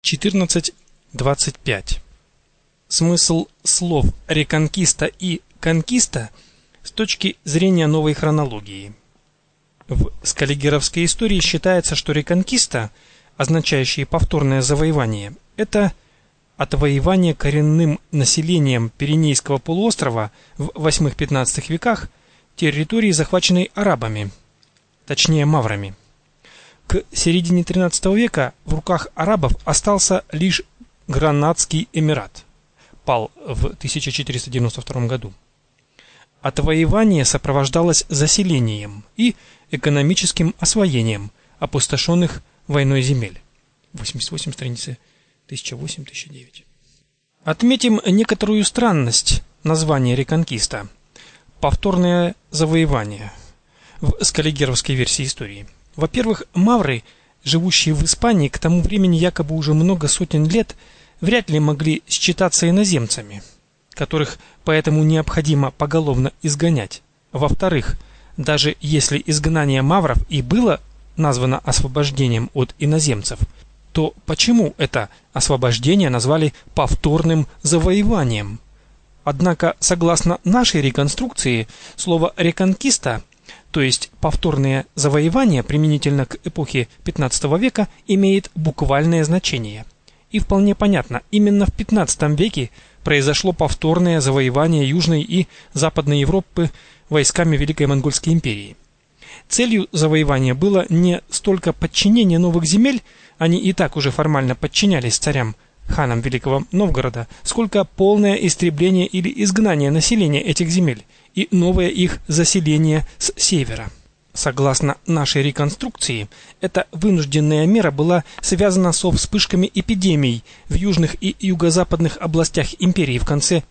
14.25. Смысл слов «реконкиста» и «конкиста» с точки зрения новой хронологии. В скаллигеровской истории считается, что реконкиста, означающее повторное завоевание, это отвоевание коренным населением Пиренейского полуострова в 8-15 веках территории, захваченной арабами, точнее маврами. К середине XIII века в руках арабов остался лишь Гранадский эмират, пал в 1492 году. Отвоевание сопровождалось заселением и экономическим освоением опустошенных войной земель. 88 страницы 1008-1009. Отметим некоторую странность названия реконкиста. Повторное завоевание в скаллигеровской версии истории. Во-первых, мавры, живущие в Испании к тому времени якобы уже много сотен лет, вряд ли могли считаться иноземцами, которых поэтому необходимо поголовно изгонять. Во-вторых, даже если изгнание мавров и было названо освобождением от иноземцев, то почему это освобождение назвали повторным завоеванием? Однако, согласно нашей реконструкции, слово «реконкиста», то есть повторное завоевание применительно к эпохе XV века, имеет буквальное значение. И вполне понятно, именно в XV веке произошло повторное завоевание Южной и Западной Европы войсками Великой Монгольской империи. Целью завоевания было не столько подчинение новых земель, они и так уже формально подчинялись царям, ханам Великого Новгорода, сколько полное истребление или изгнание населения этих земель и новое их заселение с севера. Согласно нашей реконструкции, эта вынужденная мера была связана со вспышками эпидемий в южных и юго-западных областях империи в конце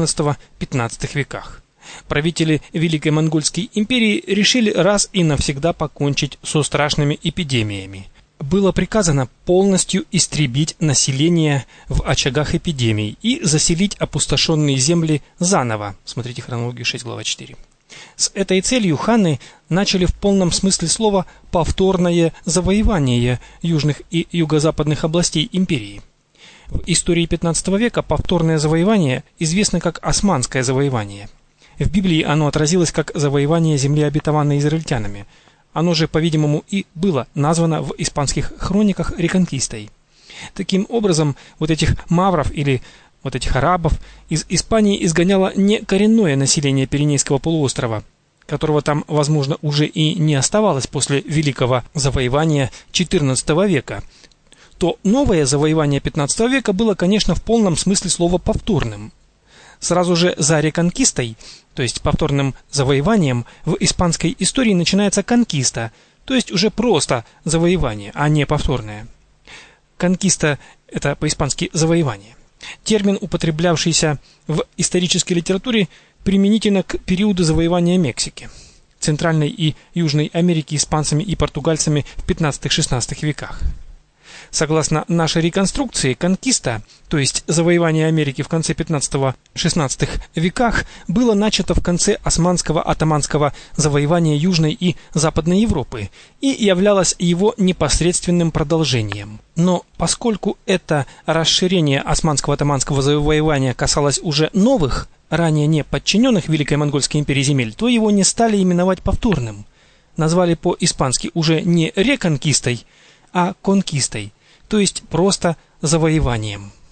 XIV-XV веках. Правители Великой Монгольской империи решили раз и навсегда покончить со страшными эпидемиями. Было приказано полностью истребить население в очагах эпидемий и заселить опустошенные земли заново. Смотрите хронологию 6, глава 4. С этой целью ханы начали в полном смысле слова повторное завоевание южных и юго-западных областей империи. В истории XV века повторное завоевание известно как Османское завоевание. В Библии оно отразилось как завоевание земли, обетованной израильтянами. Оно же, по-видимому, и было названо в испанских хрониках реконкистой. Таким образом, вот этих мавров или вот этих арабов из Испании изгоняло не коренное население Пиренейского полуострова, которого там, возможно, уже и не оставалось после великого завоевания XIV века, то новое завоевание XV века было, конечно, в полном смысле слова повторным. Сразу же за реконкистой, то есть повторным завоеванием, в испанской истории начинается конкиста, то есть уже просто завоевание, а не повторное. Конкиста – это по-испански завоевание. Термин, употреблявшийся в исторической литературе применительно к периоду завоевания Мексики, Центральной и Южной Америки испанцами и португальцами в XV-XVI веках. Согласно нашей реконструкции, конкиста, то есть завоевание Америки в конце XV-XVI веках, было начато в конце османского атаманского завоевания Южной и Западной Европы и являлось его непосредственным продолжением. Но поскольку это расширение османского атаманского завоевания касалось уже новых, ранее не подчиненных Великой Монгольской империи земель, то его не стали именовать повторным. Назвали по-испански уже не реконкистой, а конкистой, то есть просто завоеванием.